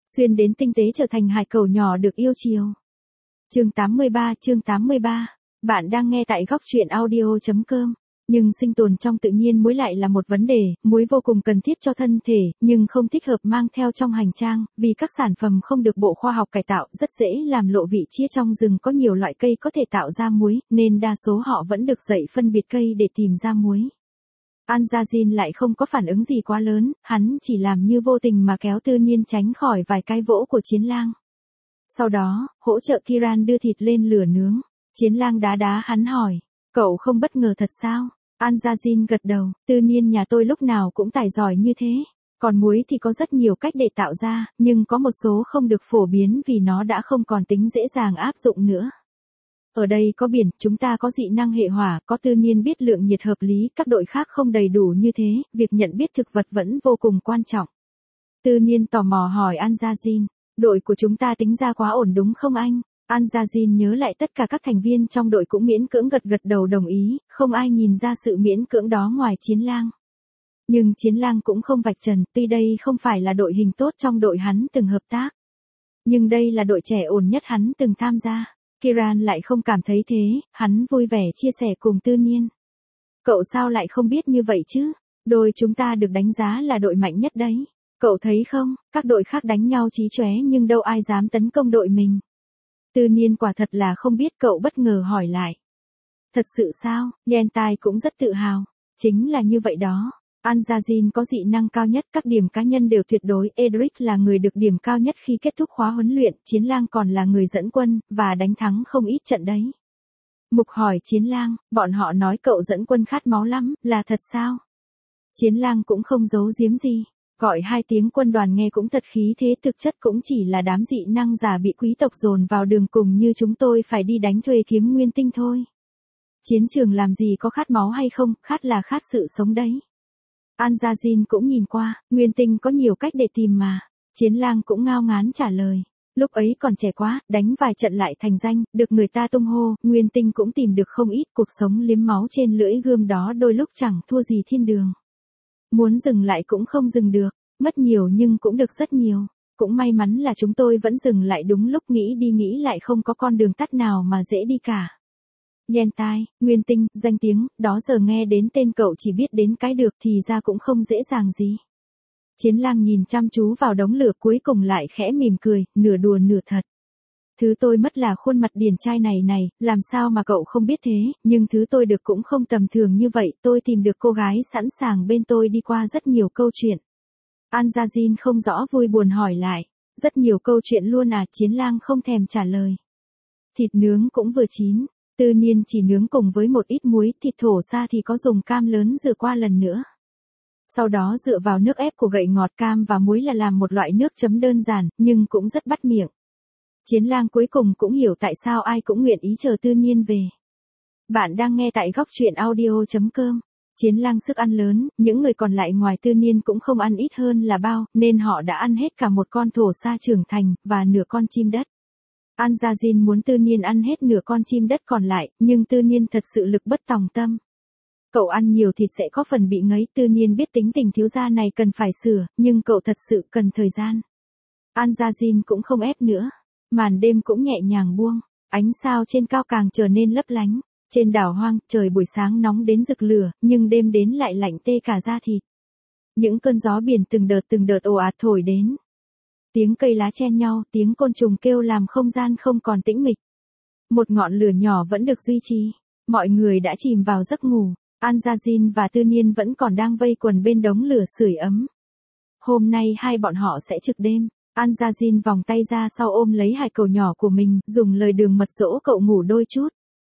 xuyên đến tinh tế trở thành hải cẩu nhỏ được yêu chiều. Chương 83, bạn đang nghe tại góc truyện audio.com. Nhưng sinh tồn trong tự nhiên muối lại là một vấn đề, muối vô cùng cần thiết cho thân thể, nhưng không thích hợp mang theo trong hành trang, vì các sản phẩm không được Bộ Khoa học cải tạo, rất dễ làm lộ vị trí. Trong rừng có nhiều loại cây có thể tạo ra muối, nên đa số họ vẫn được dạy phân biệt cây để tìm ra muối. An-gia-jin lại không có phản ứng gì quá lớn, hắn chỉ làm như vô tình mà kéo Tư Niên tránh khỏi vài cái vỗ của Chiến Lang. Sau đó, hỗ trợ Kiran đưa thịt lên lửa nướng. Chiến Lang đá hắn hỏi, cậu không bất ngờ thật sao? An-gia-jin gật đầu, Tư Niên nhà tôi lúc nào cũng tài giỏi như thế. Còn muối thì có rất nhiều cách để tạo ra, nhưng có một số không được phổ biến vì nó đã không còn tính dễ dàng áp dụng nữa. Ở đây có biển, chúng ta có dị năng hệ hỏa, có Tư Niên biết lượng nhiệt hợp lý, các đội khác không đầy đủ như thế, việc nhận biết thực vật vẫn vô cùng quan trọng. Tư Niên tò mò hỏi An-gia-jin, đội của chúng ta tính ra quá ổn đúng không anh? An-gia-jin nhớ lại tất cả các thành viên trong đội cũng miễn cưỡng gật đầu đồng ý, không ai nhìn ra sự miễn cưỡng đó ngoài Chiến Lang. Nhưng Chiến Lang cũng không vạch trần, tuy đây không phải là đội hình tốt trong đội hắn từng hợp tác. Nhưng đây là đội trẻ ổn nhất hắn từng tham gia. Kiran lại không cảm thấy thế, hắn vui vẻ chia sẻ cùng Tư Niên. Cậu sao lại không biết như vậy chứ? Đội chúng ta được đánh giá là đội mạnh nhất đấy. Cậu thấy không, các đội khác đánh nhau chí chóe nhưng đâu ai dám tấn công đội mình. Tư Niên quả thật là không biết, cậu bất ngờ hỏi lại. Thật sự sao? Yentai cũng rất tự hào. Chính là như vậy đó. An-gia-jin có dị năng cao nhất, các điểm cá nhân đều tuyệt đối. Edric là người được điểm cao nhất khi kết thúc khóa huấn luyện, Chiến Lang còn là người dẫn quân, và đánh thắng không ít trận đấy. Mục hỏi Chiến Lang, bọn họ nói cậu dẫn quân khát máu lắm, là thật sao? Chiến Lang cũng không giấu giếm gì. Gọi hai tiếng quân đoàn nghe cũng thật khí thế, thực chất cũng chỉ là đám dị năng giả bị quý tộc dồn vào đường cùng như chúng tôi phải đi đánh thuê kiếm nguyên tinh thôi. Chiến trường làm gì có khát máu hay không, khát là khát sự sống đấy. An-gia-jin cũng nhìn qua, nguyên tinh có nhiều cách để tìm mà. Chiến Lang cũng ngao ngán trả lời. Lúc ấy còn trẻ quá, đánh vài trận lại thành danh, được người ta tung hô, nguyên tinh cũng tìm được không ít, cuộc sống liếm máu trên lưỡi gươm đó đôi lúc chẳng thua gì thiên đường. Muốn dừng lại cũng không dừng được, mất nhiều nhưng cũng được rất nhiều. Cũng may mắn là chúng tôi vẫn dừng lại đúng lúc, nghĩ đi nghĩ lại không có con đường tắt nào mà dễ đi cả. Yentai, nguyên tinh, danh tiếng, đó giờ nghe đến tên cậu chỉ biết đến cái được thì ra cũng không dễ dàng gì. Chiến Lang nhìn chăm chú vào đống lửa cuối cùng lại khẽ mỉm cười, nửa đùa nửa thật. Thứ tôi mất là khuôn mặt điển trai này, làm sao mà cậu không biết thế, nhưng thứ tôi được cũng không tầm thường như vậy, tôi tìm được cô gái sẵn sàng bên tôi đi qua rất nhiều câu chuyện. An-gia-jin không rõ vui buồn hỏi lại, rất nhiều câu chuyện luôn à? Chiến Lang không thèm trả lời. Thịt nướng cũng vừa chín, Tư Niên chỉ nướng cùng với một ít muối, thịt thổ sa thì có dùng cam lớn rửa qua lần nữa. Sau đó dựa vào nước ép của gậy ngọt, cam và muối là làm một loại nước chấm đơn giản, nhưng cũng rất bắt miệng. Chiến Lang cuối cùng cũng hiểu tại sao ai cũng nguyện ý chờ Tư Niên về. Bạn đang nghe tại góc truyện audio.com. Chiến Lang sức ăn lớn, những người còn lại ngoài Tư Niên cũng không ăn ít hơn là bao, nên họ đã ăn hết cả một con thổ sa trưởng thành, và nửa con chim đất. An-gia-jin muốn Tư Niên ăn hết nửa con chim đất còn lại, nhưng Tư Niên thật sự lực bất tòng tâm. Cậu ăn nhiều thịt sẽ có phần bị ngấy, Tư Niên biết tính tình thiếu gia này cần phải sửa, nhưng cậu thật sự cần thời gian. An-gia-jin cũng không ép nữa. Màn đêm cũng nhẹ nhàng buông, ánh sao trên cao càng trở nên lấp lánh. Trên đảo hoang, trời buổi sáng nóng đến rực lửa, nhưng đêm đến lại lạnh tê cả da thịt. Những cơn gió biển từng đợt ồ ạt thổi đến. Tiếng cây lá chen nhau, tiếng côn trùng kêu làm không gian không còn tĩnh mịch. Một ngọn lửa nhỏ vẫn được duy trì. Mọi người đã chìm vào giấc ngủ. An-gia-jin và Tư Niên vẫn còn đang vây quần bên đống lửa sưởi ấm. Hôm nay hai bọn họ sẽ trực đêm. An-gia-jin vòng tay ra sau ôm lấy hải cẩu nhỏ của mình, dùng lời đường mật dỗ cậu ngủ đôi chút.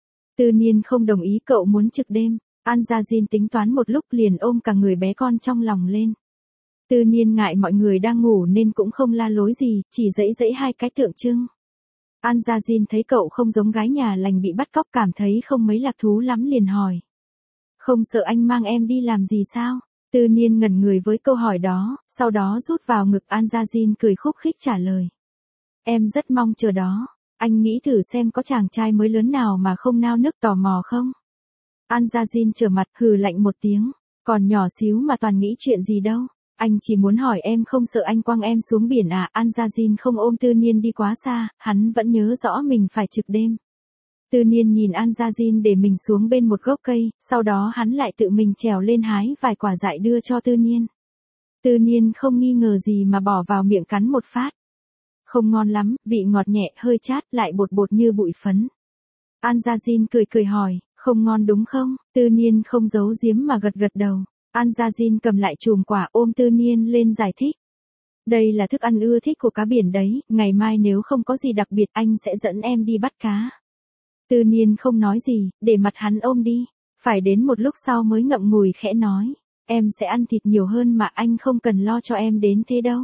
Tư Niên không đồng ý, cậu muốn trực đêm. An-gia-jin tính toán một lúc liền ôm cả người bé con trong lòng lên. Tư Niên ngại mọi người đang ngủ nên cũng không la lối gì, chỉ dãy hai cái tượng trưng. An-gia-jin thấy cậu không giống gái nhà lành bị bắt cóc, cảm thấy không mấy lạc thú lắm liền hỏi. Không sợ anh mang em đi làm gì sao? Tư Niên ngẩn người với câu hỏi đó, sau đó rút vào ngực. An-gia-jin cười khúc khích trả lời. Em rất mong chờ đó. Anh nghĩ thử xem có chàng trai mới lớn nào mà không nao nức tò mò không? An-gia-jin trở mặt hừ lạnh một tiếng. Còn nhỏ xíu mà toàn nghĩ chuyện gì đâu. Anh chỉ muốn hỏi em không sợ anh quăng em xuống biển à? An Gia Jin không ôm Tư Niên đi quá xa, hắn vẫn nhớ rõ mình phải trực đêm. Tư Niên nhìn An Gia Jin để mình xuống bên một gốc cây, sau đó hắn lại tự mình trèo lên hái vài quả dại đưa cho Tư Niên. Tư Niên không nghi ngờ gì mà bỏ vào miệng cắn một phát. Không ngon lắm, vị ngọt nhẹ, hơi chát, lại bột bột như bụi phấn. An Gia Jin cười cười hỏi, không ngon đúng không? Tư Niên không giấu giếm mà gật gật đầu. An Gia Jin cầm lại chùm quả ôm Tư Niên lên giải thích. Đây là thức ăn ưa thích của cá biển đấy, ngày mai nếu không có gì đặc biệt anh sẽ dẫn em đi bắt cá. Tư Niên không nói gì, để mặt hắn ôm đi. Phải đến một lúc sau mới ngậm ngùi khẽ nói, em sẽ ăn thịt nhiều hơn mà anh không cần lo cho em đến thế đâu.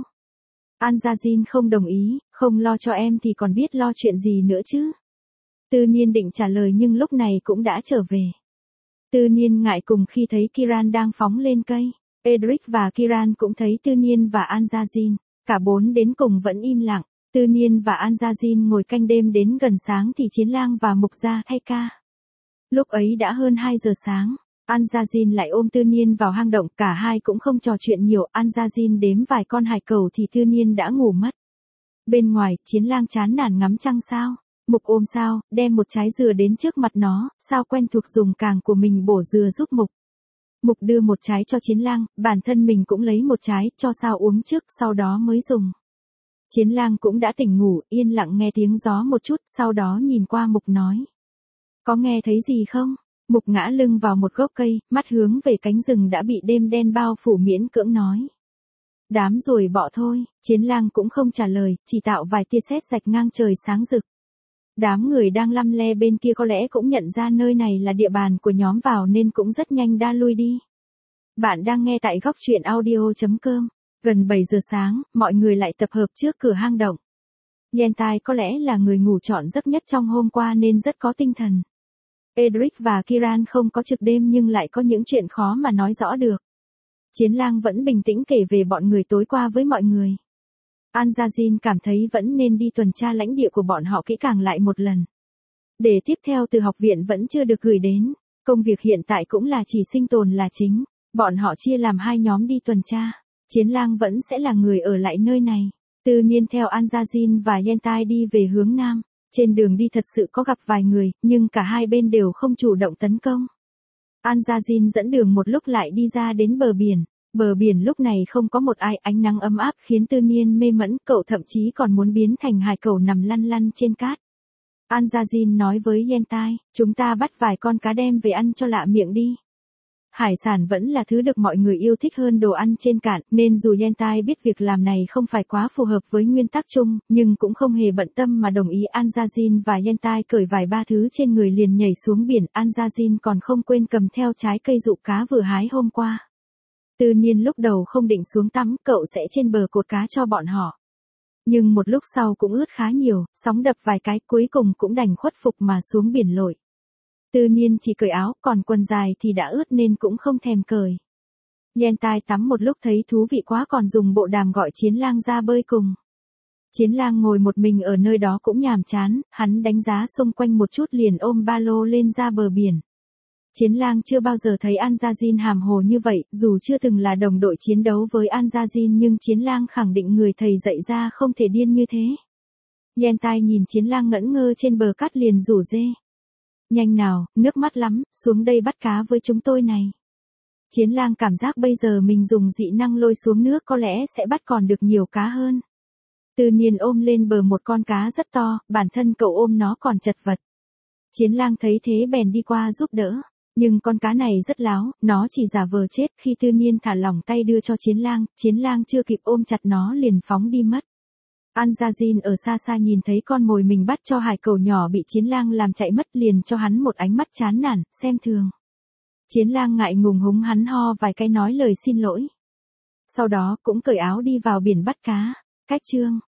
An Gia Jin không đồng ý, không lo cho em thì còn biết lo chuyện gì nữa chứ. Tư Niên định trả lời nhưng lúc này cũng đã trở về. Tư Niên ngại cùng khi thấy Kiran đang phóng lên cây. Edric và Kiran cũng thấy Tư Niên và An Gia Jin. Cả bốn đến cùng vẫn im lặng. Tư Niên và An Gia Jin ngồi canh đêm đến gần sáng thì Chiến Lang và Mục Gia thay ca. Lúc ấy đã hơn 2 giờ sáng. An Gia Jin lại ôm Tư Niên vào hang động, cả hai cũng không trò chuyện nhiều. An Gia Jin đếm vài con hải cẩu thì Tư Niên đã ngủ mất. Bên ngoài, Chiến Lang chán nản ngắm trăng sao. Mục ôm sao, đem một trái dừa đến trước mặt nó, sao quen thuộc dùng càng của mình bổ dừa giúp Mục. Mục đưa một trái cho Chiến Lang, bản thân mình cũng lấy một trái, cho sao uống trước, sau đó mới dùng. Chiến Lang cũng đã tỉnh ngủ, yên lặng nghe tiếng gió một chút, sau đó nhìn qua Mục nói. Có nghe thấy gì không? Mục ngã lưng vào một gốc cây, mắt hướng về cánh rừng đã bị đêm đen bao phủ miễn cưỡng nói. Đám ruồi bọ thôi, Chiến Lang cũng không trả lời, chỉ tạo vài tia sét rạch ngang trời sáng rực. Đám người đang lăm le bên kia có lẽ cũng nhận ra nơi này là địa bàn của nhóm vào nên cũng rất nhanh đa lui đi. Bạn đang nghe tại góc truyện audio.com. Gần 7 giờ sáng, mọi người lại tập hợp trước cửa hang động. Yentai có lẽ là người ngủ trọn giấc nhất trong hôm qua nên rất có tinh thần. Edric và Kiran không có trực đêm nhưng lại có những chuyện khó mà nói rõ được. Chiến Lang vẫn bình tĩnh kể về bọn người tối qua với mọi người. An Gia Jin cảm thấy vẫn nên đi tuần tra lãnh địa của bọn họ kỹ càng lại một lần. Đề tiếp theo từ học viện vẫn chưa được gửi đến, công việc hiện tại cũng là chỉ sinh tồn là chính, bọn họ chia làm hai nhóm đi tuần tra. Chiến Lang vẫn sẽ là người ở lại nơi này. Tư Niên theo An Gia Jin và Yentai đi về hướng nam. Trên đường đi thật sự có gặp vài người, nhưng cả hai bên đều không chủ động tấn công. An Gia Jin dẫn đường một lúc lại đi ra đến bờ biển. Bờ biển lúc này không có một ai, ánh nắng ấm áp khiến Tư Niên mê mẫn, cậu thậm chí còn muốn biến thành hải cẩu nằm lăn lăn trên cát. An Gia Jin nói với Yentai, chúng ta bắt vài con cá đem về ăn cho lạ miệng đi. Hải sản vẫn là thứ được mọi người yêu thích hơn đồ ăn trên cạn, nên dù Yentai biết việc làm này không phải quá phù hợp với nguyên tắc chung, nhưng cũng không hề bận tâm mà đồng ý. An Gia Jin và Yentai cởi vài ba thứ trên người liền nhảy xuống biển. An Gia Jin còn không quên cầm theo trái cây dụ cá vừa hái hôm qua. Tư Niên lúc đầu không định xuống tắm, cậu sẽ trên bờ cột cá cho bọn họ. Nhưng một lúc sau cũng ướt khá nhiều, sóng đập vài cái, cuối cùng cũng đành khuất phục mà xuống biển lội. Tư Niên chỉ cởi áo, còn quần dài thì đã ướt nên cũng không thèm cởi. Yentai tắm một lúc thấy thú vị quá còn dùng bộ đàm gọi Chiến Lang ra bơi cùng. Chiến Lang ngồi một mình ở nơi đó cũng nhàm chán, hắn đánh giá xung quanh một chút liền ôm ba lô lên ra bờ biển. Chiến Lang chưa bao giờ thấy An Gia Jin hàm hồ như vậy, dù chưa từng là đồng đội chiến đấu với An Gia Jin nhưng Chiến Lang khẳng định người thầy dạy ra không thể điên như thế. Yentai nhìn Chiến Lang ngẩn ngơ trên bờ cát liền rủ rê. Nhanh nào, nước mắt lắm, xuống đây bắt cá với chúng tôi này. Chiến Lang cảm giác bây giờ mình dùng dị năng lôi xuống nước có lẽ sẽ bắt còn được nhiều cá hơn. Tư Niên ôm lên bờ một con cá rất to, bản thân cậu ôm nó còn chật vật. Chiến Lang thấy thế bèn đi qua giúp đỡ. Nhưng con cá này rất láo, nó chỉ giả vờ chết. Khi Tư Niên thả lỏng tay đưa cho Chiến Lang chưa kịp ôm chặt nó liền phóng đi mất. An Gia Jin ở xa xa nhìn thấy con mồi mình bắt cho hải cẩu nhỏ bị Chiến Lang làm chạy mất liền cho hắn một ánh mắt chán nản, xem thường. Chiến Lang ngại ngùng húng hắn ho vài cái nói lời xin lỗi. Sau đó cũng cởi áo đi vào biển bắt cá. Cách chương